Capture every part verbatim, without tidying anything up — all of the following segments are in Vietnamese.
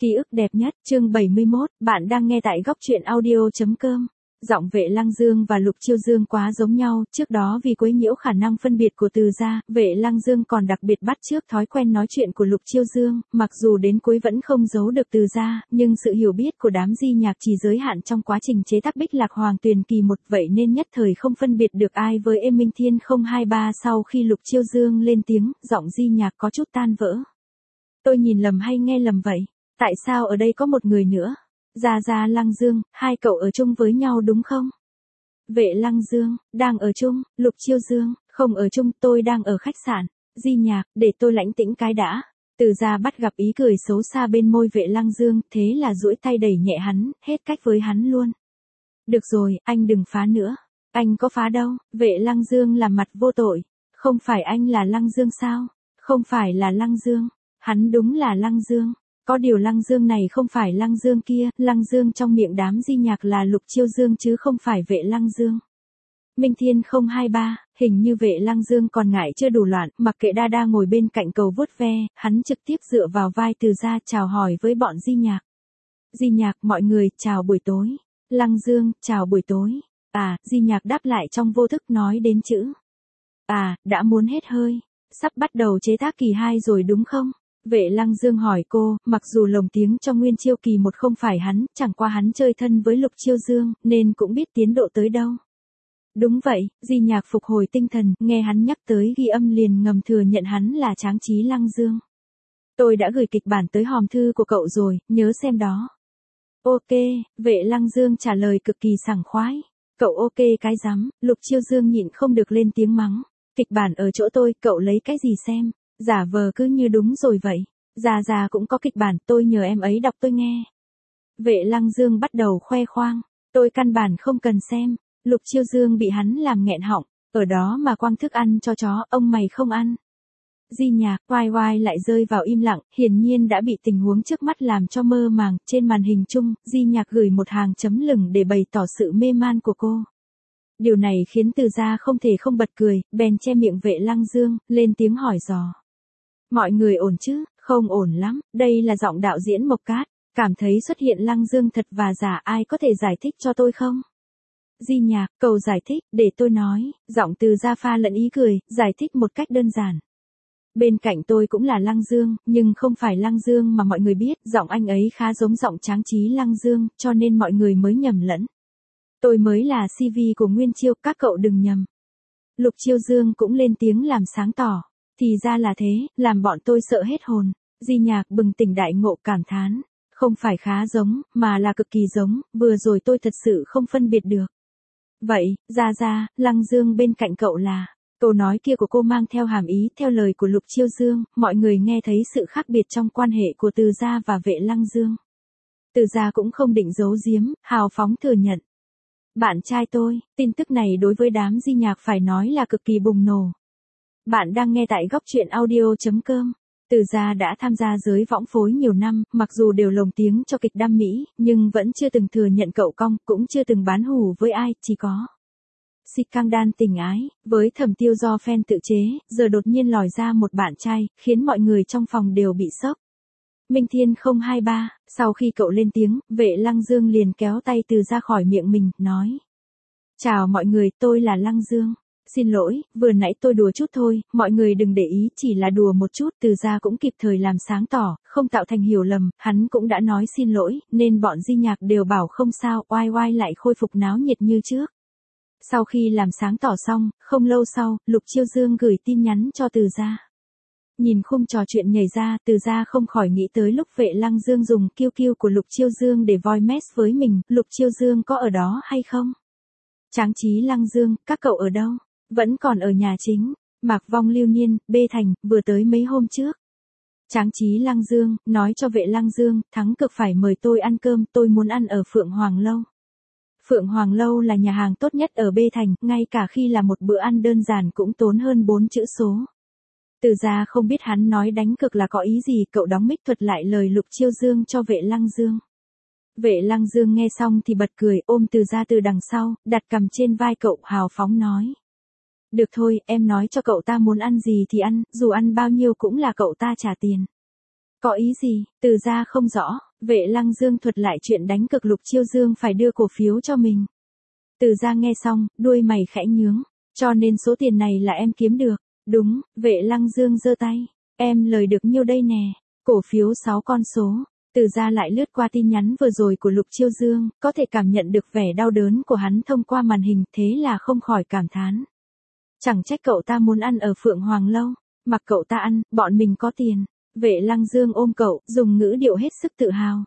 Ký ức đẹp nhất, chương bảy mươi mốt, bạn đang nghe tại góc truyện audio.com. Giọng Vệ Lăng Dương và Lục Chiêu Dương quá giống nhau, trước đó vì quấy nhiễu khả năng phân biệt của Từ gia, Vệ Lăng Dương còn đặc biệt bắt chước thói quen nói chuyện của Lục Chiêu Dương, mặc dù đến cuối vẫn không giấu được Từ gia, nhưng sự hiểu biết của đám di nhạc chỉ giới hạn trong quá trình chế tác Bích Lạc Hoàng Tuyền kỳ một, vậy nên nhất thời không phân biệt được ai với Êm Minh Thiên không hai ba. Sau khi Lục Chiêu Dương lên tiếng, giọng di nhạc có chút tan vỡ. Tôi nhìn lầm hay nghe lầm vậy? Tại sao ở đây có một người nữa? Gia Gia Lăng Dương, hai cậu ở chung với nhau đúng không? Vệ Lăng Dương, đang ở chung. Lục Chiêu Dương, không ở chung, tôi đang ở khách sạn. Di nhạc, để tôi lãnh tĩnh cái đã. Từ gia bắt gặp ý cười xấu xa bên môi Vệ Lăng Dương, thế là duỗi tay đẩy nhẹ hắn, hết cách với hắn luôn. Được rồi, anh đừng phá nữa. Anh có phá đâu? Vệ Lăng Dương làm mặt vô tội. Không phải anh là Lăng Dương sao? Không phải là Lăng Dương. Hắn đúng là Lăng Dương. Có điều Lăng Dương này không phải Lăng Dương kia, Lăng Dương trong miệng đám di nhạc là Lục Chiêu Dương chứ không phải Vệ Lăng Dương. Minh Thiên không hai ba, hình như Vệ Lăng Dương còn ngại chưa đủ loạn, mặc kệ Đa Đa ngồi bên cạnh cầu vuốt ve, hắn trực tiếp dựa vào vai Từ gia chào hỏi với bọn di nhạc. Di nhạc, mọi người, chào buổi tối. Lăng Dương, chào buổi tối. À, di nhạc đáp lại trong vô thức nói đến chữ. À, đã muốn hết hơi. Sắp bắt đầu chế tác kỳ hai rồi đúng không? Vệ Lăng Dương hỏi cô, mặc dù lồng tiếng cho Nguyên Chiêu kỳ một không phải hắn, chẳng qua hắn chơi thân với Lục Chiêu Dương, nên cũng biết tiến độ tới đâu. Đúng vậy, di nhạc phục hồi tinh thần, nghe hắn nhắc tới ghi âm liền ngầm thừa nhận hắn là Tráng Trí Lăng Dương. Tôi đã gửi kịch bản tới hòm thư của cậu rồi, nhớ xem đó. Ok, Vệ Lăng Dương trả lời cực kỳ sảng khoái. Cậu ok cái rắm, Lục Chiêu Dương nhịn không được lên tiếng mắng. Kịch bản ở chỗ tôi, cậu lấy cái gì xem? Giả vờ cứ như đúng rồi vậy. Gia Gia cũng có kịch bản, tôi nhờ em ấy đọc tôi nghe. Vệ Lăng Dương bắt đầu khoe khoang. Tôi căn bản không cần xem. Lục Chiêu Dương bị hắn làm nghẹn họng. Ở đó mà quăng thức ăn cho chó, ông mày không ăn. Di nhạc, oai oai lại rơi vào im lặng, hiển nhiên đã bị tình huống trước mắt làm cho mơ màng. Trên màn hình chung, di nhạc gửi một hàng chấm lửng để bày tỏ sự mê man của cô. Điều này khiến Từ gia không thể không bật cười, bèn che miệng Vệ Lăng Dương, lên tiếng hỏi dò. Mọi người ổn chứ? Không ổn lắm, đây là giọng đạo diễn Mộc Cát, cảm thấy xuất hiện Lăng Dương thật và giả, ai có thể giải thích cho tôi không? Di nhạc, cầu giải thích, để tôi nói, giọng Từ gia pha lẫn ý cười, giải thích một cách đơn giản. Bên cạnh tôi cũng là Lăng Dương, nhưng không phải Lăng Dương mà mọi người biết, giọng anh ấy khá giống giọng Tráng Trí Lăng Dương, cho nên mọi người mới nhầm lẫn. Tôi mới là xê vê của Nguyên Chiêu, các cậu đừng nhầm. Lục Chiêu Dương cũng lên tiếng làm sáng tỏ. Thì ra là thế, làm bọn tôi sợ hết hồn. Di nhạc bừng tỉnh đại ngộ cảm thán. Không phải khá giống, mà là cực kỳ giống, vừa rồi tôi thật sự không phân biệt được. Vậy, Gia Gia, Lăng Dương bên cạnh cậu là... Câu nói kia của cô mang theo hàm ý, theo lời của Lục Chiêu Dương, mọi người nghe thấy sự khác biệt trong quan hệ của Từ gia và Vệ Lăng Dương. Từ gia cũng không định giấu giếm, hào phóng thừa nhận. Bạn trai tôi, tin tức này đối với đám di nhạc phải nói là cực kỳ bùng nổ. Bạn đang nghe tại góc truyện audio.com. Từ gia đã tham gia giới võng phối nhiều năm, mặc dù đều lồng tiếng cho kịch đam mỹ, nhưng vẫn chưa từng thừa nhận cậu cong, cũng chưa từng bán hủ với ai, chỉ có scandal tình ái, với Thẩm Tiêu do fan tự chế, giờ đột nhiên lòi ra một bạn trai, khiến mọi người trong phòng đều bị sốc. Minh Thiên không hai ba, sau khi cậu lên tiếng, Vệ Lăng Dương liền kéo tay Từ ra khỏi miệng mình, nói. Chào mọi người, tôi là Lăng Dương. Xin lỗi, vừa nãy tôi đùa chút thôi, mọi người đừng để ý, chỉ là đùa một chút. Từ ra cũng kịp thời làm sáng tỏ, không tạo thành hiểu lầm, hắn cũng đã nói xin lỗi, nên bọn di nhạc đều bảo không sao, oai oai lại khôi phục náo nhiệt như trước. Sau khi làm sáng tỏ xong, không lâu sau, Lục Chiêu Dương gửi tin nhắn cho Từ gia. Nhìn khung trò chuyện nhảy ra, Từ gia không khỏi nghĩ tới lúc Vệ Lăng Dương dùng kiu kiu của Lục Chiêu Dương để voice mess với mình, Lục Chiêu Dương có ở đó hay không? Tráng Trí Lăng Dương, các cậu ở đâu? Vẫn còn ở nhà chính. Mạc Vong Lưu Niên, B Thành, vừa tới mấy hôm trước. Tráng Trí Lăng Dương, nói cho Vệ Lăng Dương, Thắng Cực phải mời tôi ăn cơm, tôi muốn ăn ở Phượng Hoàng Lâu. Phượng Hoàng Lâu là nhà hàng tốt nhất ở B Thành, ngay cả khi là một bữa ăn đơn giản cũng tốn hơn bốn chữ số. Từ gia không biết hắn nói đánh cược là có ý gì, cậu đóng mic thuật lại lời Lục Chiêu Dương cho Vệ Lăng Dương. Vệ Lăng Dương nghe xong thì bật cười, ôm Từ gia từ đằng sau, đặt cằm trên vai cậu, hào phóng nói. Được thôi, em nói cho cậu ta muốn ăn gì thì ăn, dù ăn bao nhiêu cũng là cậu ta trả tiền. Có ý gì? Từ gia không rõ, Vệ Lăng Dương thuật lại chuyện đánh cực Lục Chiêu Dương phải đưa cổ phiếu cho mình. Từ Gia nghe xong, đuôi mày khẽ nhướng. Cho nên số tiền này là em kiếm được. Đúng, Vệ Lăng Dương giơ tay. Em lời được nhiêu đây nè. Cổ phiếu sáu con số. Từ Gia lại lướt qua tin nhắn vừa rồi của Lục Chiêu Dương, có thể cảm nhận được vẻ đau đớn của hắn thông qua màn hình, thế là không khỏi cảm thán. Chẳng trách cậu ta muốn ăn ở Phượng Hoàng Lâu. Mặc cậu ta ăn, bọn mình có tiền. Vệ Lăng Dương ôm cậu, dùng ngữ điệu hết sức tự hào.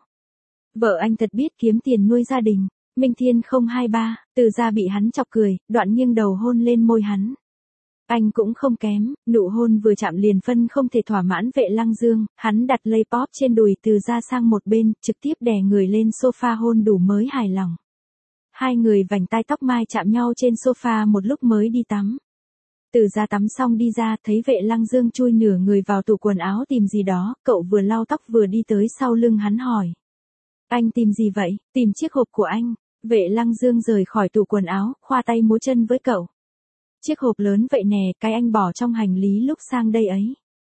Vợ anh thật biết kiếm tiền nuôi gia đình. Minh Thiên không hai ba, Từ Gia bị hắn chọc cười, đoạn nghiêng đầu hôn lên môi hắn. Anh cũng không kém, nụ hôn vừa chạm liền phân không thể thỏa mãn Vệ Lăng Dương, hắn đặt lây pop trên đùi Từ Gia sang một bên, trực tiếp đè người lên sofa hôn đủ mới hài lòng. Hai người vành tai tóc mai chạm nhau trên sofa một lúc mới đi tắm. Từ Gia tắm xong đi ra, thấy Vệ Lăng Dương chui nửa người vào tủ quần áo tìm gì đó, cậu vừa lau tóc vừa đi tới sau lưng hắn hỏi. Anh tìm gì vậy? Tìm chiếc hộp của anh. Vệ Lăng Dương rời khỏi tủ quần áo, khoa tay múa chân với cậu. Chiếc hộp lớn vậy nè, cái anh bỏ trong hành lý lúc sang đây ấy.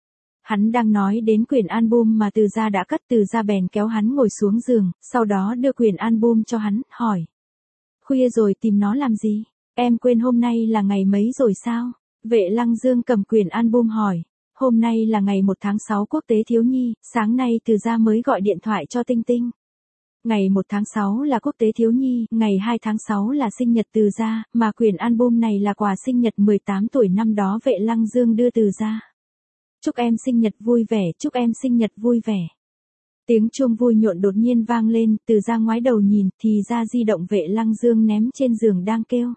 Hắn đang nói đến quyển album mà Từ Gia đã cất. Từ Gia bèn kéo hắn ngồi xuống giường, sau đó đưa quyển album cho hắn, hỏi. Khuya rồi tìm nó làm gì? Em quên hôm nay là ngày mấy rồi sao? Vệ Lăng Dương cầm quyển album hỏi. Hôm nay là ngày một tháng sáu quốc tế thiếu nhi, sáng nay Từ Gia mới gọi điện thoại cho Tinh Tinh. Ngày một tháng sáu là quốc tế thiếu nhi, ngày hai tháng sáu là sinh nhật Từ Gia, mà quyển album này là quà sinh nhật mười tám tuổi năm đó Vệ Lăng Dương đưa Từ Gia. Chúc em sinh nhật vui vẻ, chúc em sinh nhật vui vẻ. Tiếng chuông vui nhộn đột nhiên vang lên, Từ Gia ngoái đầu nhìn, thì ra di động Vệ Lăng Dương ném trên giường đang kêu.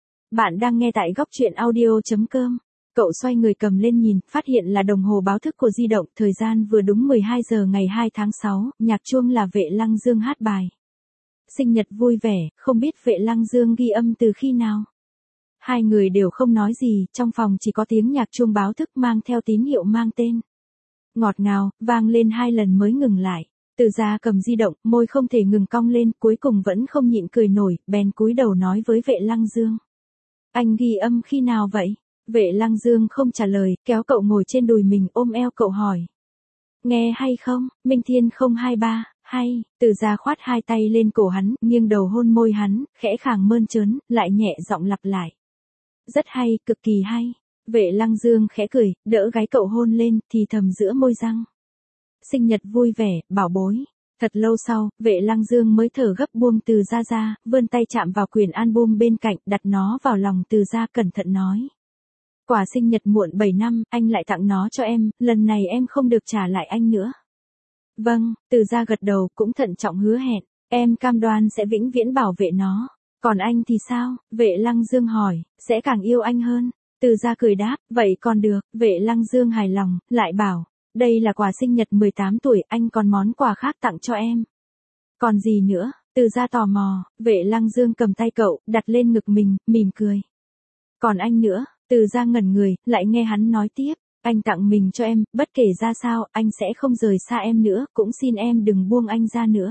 Bạn đang nghe tại góc truyện audio.com. Cậu xoay người cầm lên nhìn, phát hiện là đồng hồ báo thức của di động, thời gian vừa đúng mười hai giờ ngày hai tháng sáu, nhạc chuông là Vệ Lăng Dương hát bài. Sinh nhật vui vẻ, không biết Vệ Lăng Dương ghi âm từ khi nào. Hai người đều không nói gì, trong phòng chỉ có tiếng nhạc chuông báo thức mang theo tín hiệu mang tên. Ngọt ngào, vang lên hai lần mới ngừng lại. Từ Gia cầm di động, môi không thể ngừng cong lên, cuối cùng vẫn không nhịn cười nổi, bèn cúi đầu nói với Vệ Lăng Dương. Anh ghi âm khi nào vậy? Vệ Lăng Dương không trả lời, kéo cậu ngồi trên đùi mình ôm eo cậu hỏi. Nghe hay không? Minh Thiên không hai ba, hay. Từ Gia khoát hai tay lên cổ hắn, nghiêng đầu hôn môi hắn, khẽ khàng mơn trớn, lại nhẹ giọng lặp lại. Rất hay, cực kỳ hay. Vệ Lăng Dương khẽ cười, đỡ gáy cậu hôn lên, thì thầm giữa môi răng. Sinh nhật vui vẻ, bảo bối. Thật lâu sau, Vệ Lăng Dương mới thở gấp buông Từ Gia ra, vươn tay chạm vào quyển album bên cạnh, đặt nó vào lòng Từ Gia cẩn thận nói. Quà sinh nhật muộn bảy năm, anh lại tặng nó cho em, lần này em không được trả lại anh nữa. Vâng, Từ Gia gật đầu, cũng thận trọng hứa hẹn, em cam đoan sẽ vĩnh viễn bảo vệ nó. Còn anh thì sao? Vệ Lăng Dương hỏi, sẽ càng yêu anh hơn. Từ Gia cười đáp, vậy còn được. Vệ Lăng Dương hài lòng, lại bảo, đây là quà sinh nhật mười tám tuổi, anh còn món quà khác tặng cho em. Còn gì nữa? Từ Gia tò mò. Vệ Lăng Dương cầm tay cậu, đặt lên ngực mình, mỉm cười. Còn anh nữa? Từ Gia ngẩn người, lại nghe hắn nói tiếp, anh tặng mình cho em, bất kể ra sao, anh sẽ không rời xa em nữa, cũng xin em đừng buông anh ra nữa.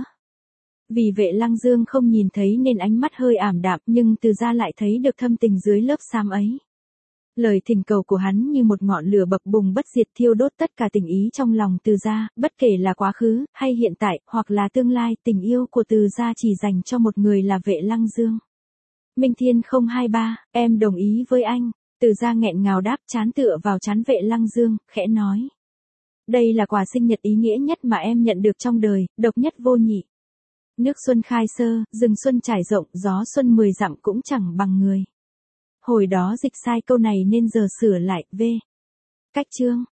Vì Vệ Lăng Dương không nhìn thấy nên ánh mắt hơi ảm đạm, nhưng Từ Gia lại thấy được thâm tình dưới lớp xám ấy. Lời thỉnh cầu của hắn như một ngọn lửa bập bùng bất diệt thiêu đốt tất cả tình ý trong lòng Từ Gia, bất kể là quá khứ, hay hiện tại, hoặc là tương lai, tình yêu của Từ Gia chỉ dành cho một người là Vệ Lăng Dương. Minh Thiên không hai ba, em đồng ý với anh. Từ Gia nghẹn ngào đáp, trán tựa vào trán Vệ Lăng Dương, khẽ nói. Đây là quà sinh nhật ý nghĩa nhất mà em nhận được trong đời, độc nhất vô nhị. Nước xuân khai sơ, rừng xuân trải rộng, gió xuân mười dặm cũng chẳng bằng người. Hồi đó dịch sai câu này nên giờ sửa lại, v. Cách chương.